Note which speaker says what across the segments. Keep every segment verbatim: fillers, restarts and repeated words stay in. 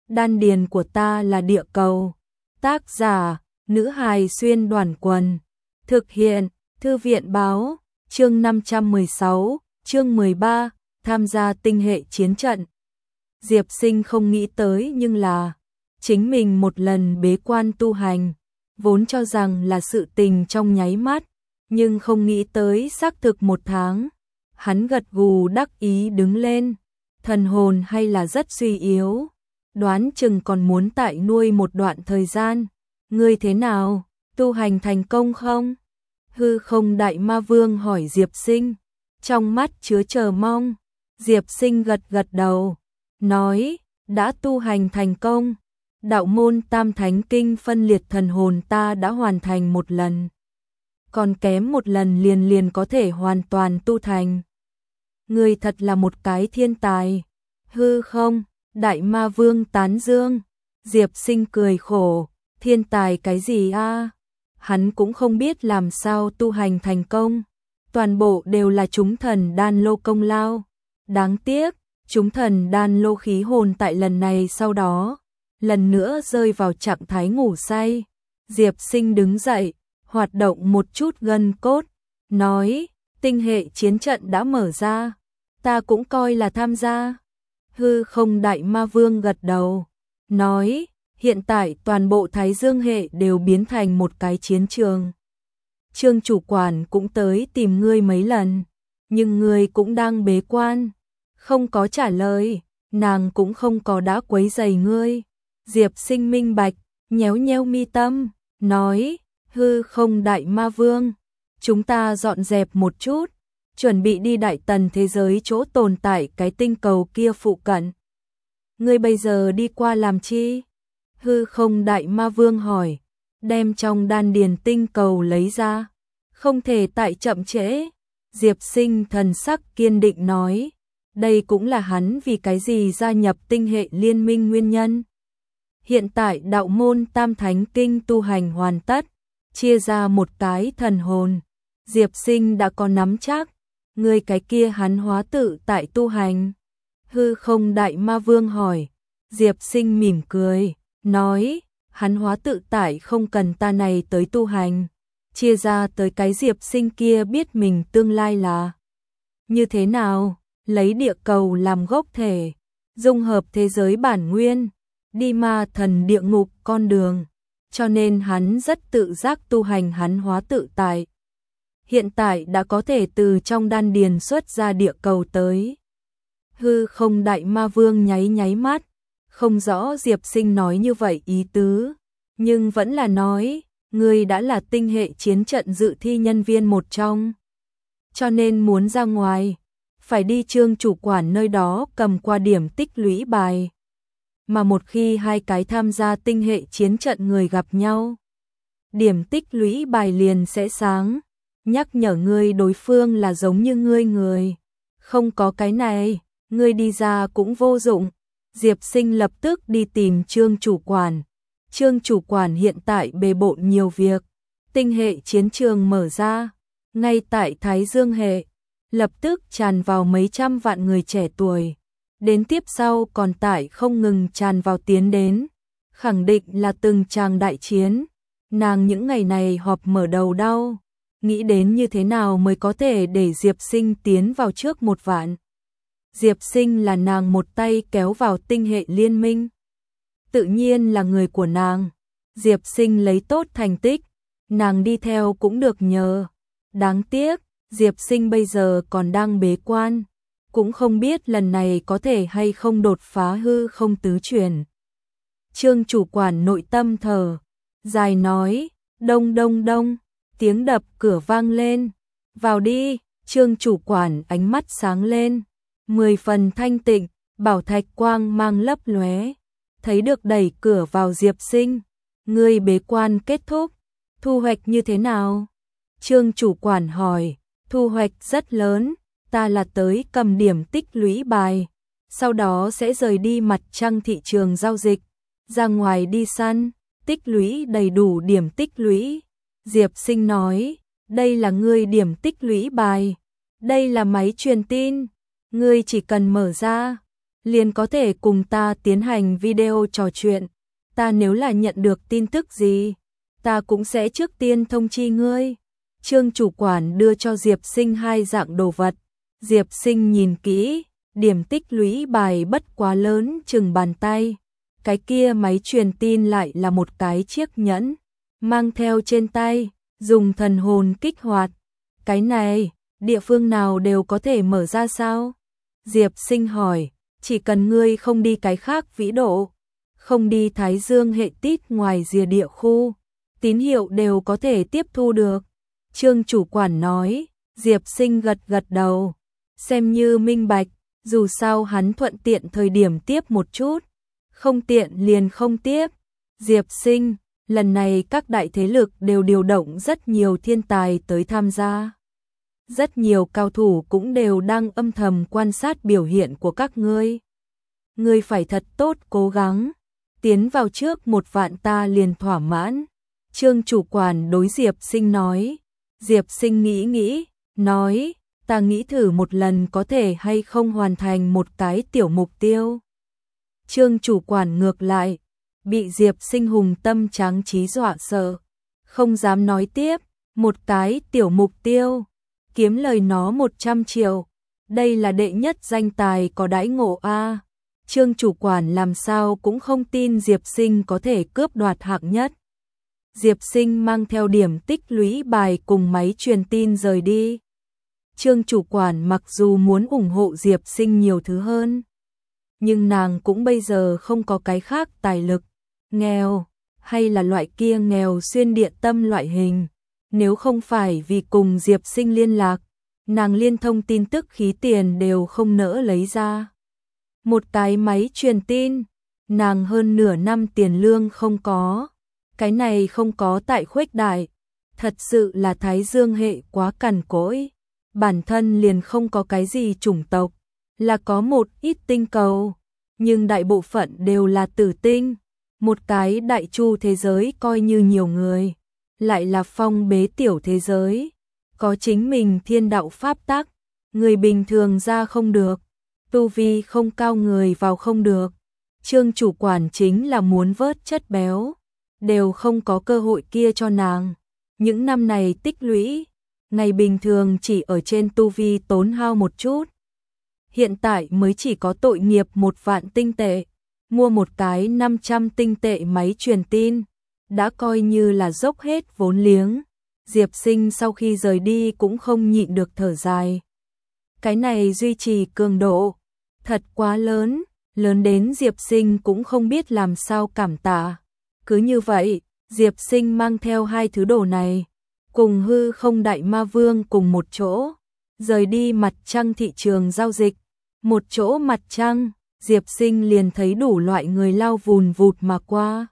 Speaker 1: Đan điền của ta là địa cầu. Tác giả, nữ hài xuyên đoàn quần. Thực hiện, thư viện báo, chương năm trăm mười sáu, chương mười ba, tham gia tinh hệ chiến trận. Diệp Sinh không nghĩ tới nhưng là, chính mình một lần bế quan tu hành, vốn cho rằng là sự tình trong nháy mắt, nhưng không nghĩ tới xác thực một tháng. Hắn gật gù đắc ý đứng lên, thần hồn hay là rất suy yếu, đoán chừng còn muốn tại nuôi một đoạn thời gian. Ngươi thế nào, tu hành thành công không? Hư không đại ma vương hỏi Diệp Sinh, trong mắt chứa chờ mong. Diệp Sinh gật gật đầu, nói, đã tu hành thành công. Đạo môn Tam Thánh Kinh phân liệt thần hồn ta đã hoàn thành một lần, còn kém một lần liền liền có thể hoàn toàn tu thành. Ngươi thật là một cái thiên tài. Hư không, đại ma vương tán dương. Diệp Sinh cười khổ, thiên tài cái gì a? Hắn cũng không biết làm sao tu hành thành công, toàn bộ đều là chúng thần đan lô công lao. Đáng tiếc, chúng thần đan lô khí hồn tại lần này sau đó, lần nữa rơi vào trạng thái ngủ say. Diệp Sinh đứng dậy, hoạt động một chút gân cốt, nói, tinh hệ chiến trận đã mở ra, ta cũng coi là tham gia. Hư không đại ma vương gật đầu, nói, hiện tại toàn bộ Thái Dương hệ đều biến thành một cái chiến trường. Trương chủ quản cũng tới tìm ngươi mấy lần, nhưng ngươi cũng đang bế quan, không có trả lời, nàng cũng không có đã quấy rầy ngươi. Diệp Sinh minh bạch, nhéo nhéo mi tâm, nói, hư không đại ma vương, chúng ta dọn dẹp một chút, chuẩn bị đi đại tần thế giới chỗ tồn tại cái tinh cầu kia phụ cận. Ngươi bây giờ đi qua làm chi? Hư không đại ma vương hỏi, đem trong đan điền tinh cầu lấy ra, không thể tại chậm trễ. Diệp Sinh thần sắc kiên định nói, đây cũng là hắn vì cái gì gia nhập tinh hệ liên minh nguyên nhân. Hiện tại đạo môn Tam Thánh Kinh tu hành hoàn tất, chia ra một cái thần hồn. Diệp Sinh đã có nắm chắc, người cái kia hắn hóa tự tại tu hành. Hư không đại ma vương hỏi, Diệp Sinh mỉm cười, nói, hắn hóa tự tại không cần ta này tới tu hành, chia ra tới cái Diệp Sinh kia biết mình tương lai là như thế nào, lấy địa cầu làm gốc thể, dung hợp thế giới bản nguyên, đi ma thần địa ngục con đường, cho nên hắn rất tự giác tu hành hắn hóa tự tại. Hiện tại đã có thể từ trong đan điền xuất ra địa cầu tới. Hư không đại ma vương nháy nháy mắt, không rõ Diệp Sinh nói như vậy ý tứ, nhưng vẫn là nói, ngươi đã là tinh hệ chiến trận dự thi nhân viên một trong, cho nên muốn ra ngoài, phải đi Trương chủ quản nơi đó cầm qua điểm tích lũy bài. Mà một khi hai cái tham gia tinh hệ chiến trận người gặp nhau, điểm tích lũy bài liền sẽ sáng, nhắc nhở ngươi đối phương là giống như ngươi người. Không có cái này, ngươi đi ra cũng vô dụng. Diệp Sinh lập tức đi tìm Trương chủ quản. Trương chủ quản hiện tại bề bộn nhiều việc, tinh hệ chiến trường mở ra, ngay tại Thái Dương hệ, lập tức tràn vào mấy trăm vạn người trẻ tuổi. Đến tiếp sau còn tải không ngừng tràn vào tiến đến, khẳng định là từng tràng đại chiến. Nàng những ngày này họp mở đầu đau, nghĩ đến như thế nào mới có thể để Diệp Sinh tiến vào trước một vạn. Diệp Sinh là nàng một tay kéo vào tinh hệ liên minh, tự nhiên là người của nàng. Diệp Sinh lấy tốt thành tích, nàng đi theo cũng được nhờ. Đáng tiếc, Diệp Sinh bây giờ còn đang bế quan, cũng không biết lần này có thể hay không đột phá hư không tứ chuyển. Trương chủ quản nội tâm thở dài nói, đông đông đông, tiếng đập cửa vang lên, vào đi. Trương chủ quản ánh mắt sáng lên, mười phần thanh tịnh, bảo thạch quang mang lấp lóe, thấy được đẩy cửa vào Diệp Sinh. Ngươi bế quan kết thúc, thu hoạch như thế nào? Trương chủ quản hỏi. Thu hoạch rất lớn, ta là tới cầm điểm tích lũy bài, sau đó sẽ rời đi mặt trăng thị trường giao dịch, ra ngoài đi săn, tích lũy đầy đủ điểm tích lũy. Diệp Sinh nói, đây là ngươi điểm tích lũy bài, đây là máy truyền tin, ngươi chỉ cần mở ra, liền có thể cùng ta tiến hành video trò chuyện. Ta nếu là nhận được tin tức gì, ta cũng sẽ trước tiên thông chi ngươi. Trương chủ quản đưa cho Diệp Sinh hai dạng đồ vật. Diệp Sinh nhìn kỹ, điểm tích lũy bài bất quá lớn chừng bàn tay. Cái kia máy truyền tin lại là một cái chiếc nhẫn, mang theo trên tay, dùng thần hồn kích hoạt. Cái này, địa phương nào đều có thể mở ra sao? Diệp Sinh hỏi, chỉ cần ngươi không đi cái khác vĩ độ, không đi Thái Dương hệ tít ngoài rìa địa khu, tín hiệu đều có thể tiếp thu được. Trương chủ quản nói. Diệp Sinh gật gật đầu, xem như minh bạch, dù sao hắn thuận tiện thời điểm tiếp một chút, không tiện liền không tiếp. Diệp Sinh, lần này các đại thế lực đều điều động rất nhiều thiên tài tới tham gia. Rất nhiều cao thủ cũng đều đang âm thầm quan sát biểu hiện của các ngươi. Ngươi phải thật tốt cố gắng, tiến vào trước một vạn ta liền thỏa mãn. Trương chủ quản đối Diệp Sinh nói. Diệp Sinh nghĩ nghĩ, nói, ta nghĩ thử một lần có thể hay không hoàn thành một cái tiểu mục tiêu. Trương chủ quản ngược lại, bị Diệp Sinh hùng tâm tráng trí dọa sợ, không dám nói tiếp, một cái tiểu mục tiêu, kiếm lời nó một trăm triệu, đây là đệ nhất danh tài có đãi ngộ a. Trương chủ quản làm sao cũng không tin Diệp Sinh có thể cướp đoạt hạng nhất. Diệp Sinh mang theo điểm tích lũy bài cùng máy truyền tin rời đi. Trương chủ quản mặc dù muốn ủng hộ Diệp Sinh nhiều thứ hơn, nhưng nàng cũng bây giờ không có cái khác tài lực, nghèo, hay là loại kia nghèo xuyên địa tâm loại hình. Nếu không phải vì cùng Diệp Sinh liên lạc, nàng liên thông tin tức khí tiền đều không nỡ lấy ra. Một cái máy truyền tin, nàng hơn nửa năm tiền lương không có. Cái này không có tại khuếch đại, thật sự là Thái Dương hệ quá cằn cỗi, bản thân liền không có cái gì chủng tộc, là có một ít tinh cầu, nhưng đại bộ phận đều là tử tinh, một cái đại chu thế giới coi như nhiều người, lại là phong bế tiểu thế giới, có chính mình thiên đạo pháp tắc, người bình thường ra không được, tu vi không cao người vào không được. Trương chủ quản chính là muốn vớt chất béo, đều không có cơ hội kia cho nàng. Những năm này tích lũy, ngày bình thường chỉ ở trên tu vi tốn hao một chút. Hiện tại mới chỉ có tội nghiệp một vạn tinh tệ, mua một cái năm trăm tinh tệ máy truyền tin, đã coi như là dốc hết vốn liếng. Diệp Sinh sau khi rời đi cũng không nhịn được thở dài. Cái này duy trì cường độ, thật quá lớn, lớn đến Diệp Sinh cũng không biết làm sao cảm tạ. Cứ như vậy, Diệp Sinh mang theo hai thứ đồ này, cùng hư không đại ma vương cùng một chỗ, rời đi mặt trăng thị trường giao dịch. Một chỗ mặt trăng, Diệp Sinh liền thấy đủ loại người lao vùn vụt mà qua.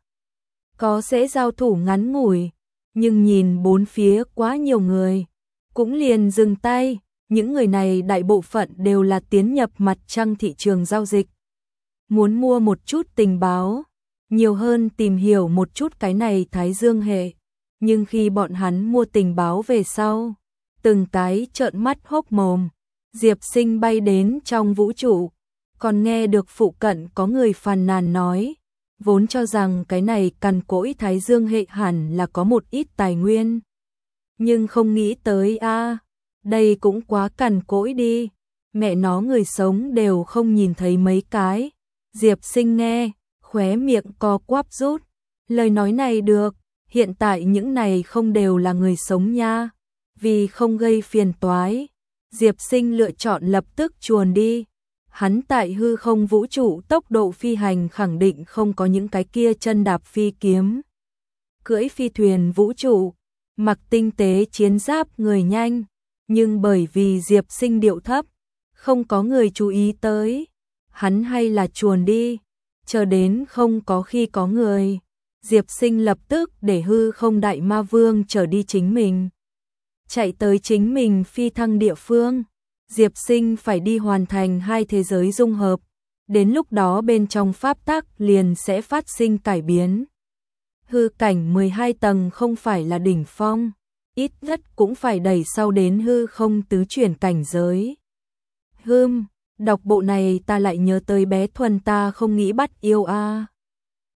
Speaker 1: Có sẽ giao thủ ngắn ngủi, nhưng nhìn bốn phía quá nhiều người, cũng liền dừng tay. Những người này đại bộ phận đều là tiến nhập mặt trăng thị trường giao dịch, muốn mua một chút tình báo, nhiều hơn tìm hiểu một chút cái này Thái Dương hệ. Nhưng khi bọn hắn mua tình báo về sau, từng cái trợn mắt hốc mồm. Diệp Sinh bay đến trong vũ trụ, còn nghe được phụ cận có người phàn nàn nói, vốn cho rằng cái này cằn cỗi Thái Dương hệ hẳn là có một ít tài nguyên, nhưng không nghĩ tới a, đây cũng quá cằn cỗi đi, mẹ nó người sống đều không nhìn thấy mấy cái. Diệp Sinh nghe, khóe miệng co quắp rút, lời nói này được, hiện tại những này không đều là người sống nha, vì không gây phiền toái, Diệp Sinh lựa chọn lập tức chuồn đi. Hắn tại hư không vũ trụ tốc độ phi hành khẳng định không có những cái kia chân đạp phi kiếm, cưỡi phi thuyền vũ trụ, mặc tinh tế chiến giáp người nhanh, nhưng bởi vì Diệp Sinh điệu thấp, không có người chú ý tới, hắn hay là chuồn đi, chờ đến không có khi có người, Diệp Sinh lập tức để hư không đại ma vương trở đi chính mình, chạy tới chính mình phi thăng địa phương. Diệp Sinh phải đi hoàn thành hai thế giới dung hợp, đến lúc đó bên trong pháp tắc liền sẽ phát sinh cải biến. Hư cảnh mười hai tầng không phải là đỉnh phong, ít nhất cũng phải đẩy sau đến hư không tứ chuyển cảnh giới. Hưm, Đọc bộ này ta lại nhớ tới bé Thuần ta không nghĩ bắt yêu a.